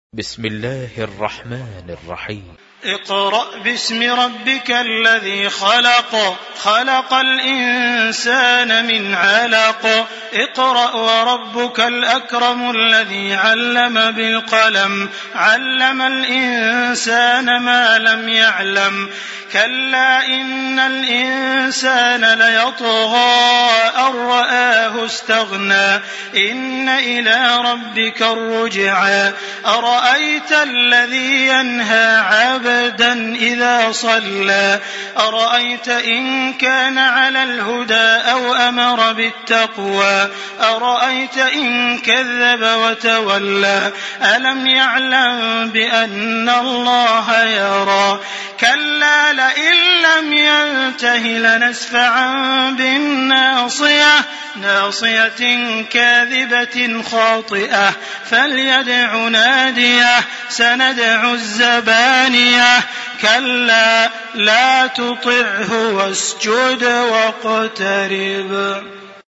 بسم الله الرحمن الرحيم. اقرأ باسم ربك الذي خلق، خلق الإنسان من علق. اقرأ وربك الأكرم الذي علم بالقلم، علم الإنسان ما لم يعلم. كلا إن الإنسان ليطغى أن رآه استغنى، إن إلى ربك الرجعى. أرأيت الذي ينهى عبدا إذا صلى، أرأيت إن كان على الهدى أو أمر بالتقوى، أرأيت إن كذب وتولى. ألم يعلم بأن الله يرى. كلا لئن لم ينته لنسفعا بالناصية، ناصية كاذبة خاطئة. فليدع ناديه، سندع الزبانية. كلا لا تطعه واسجد واقترب.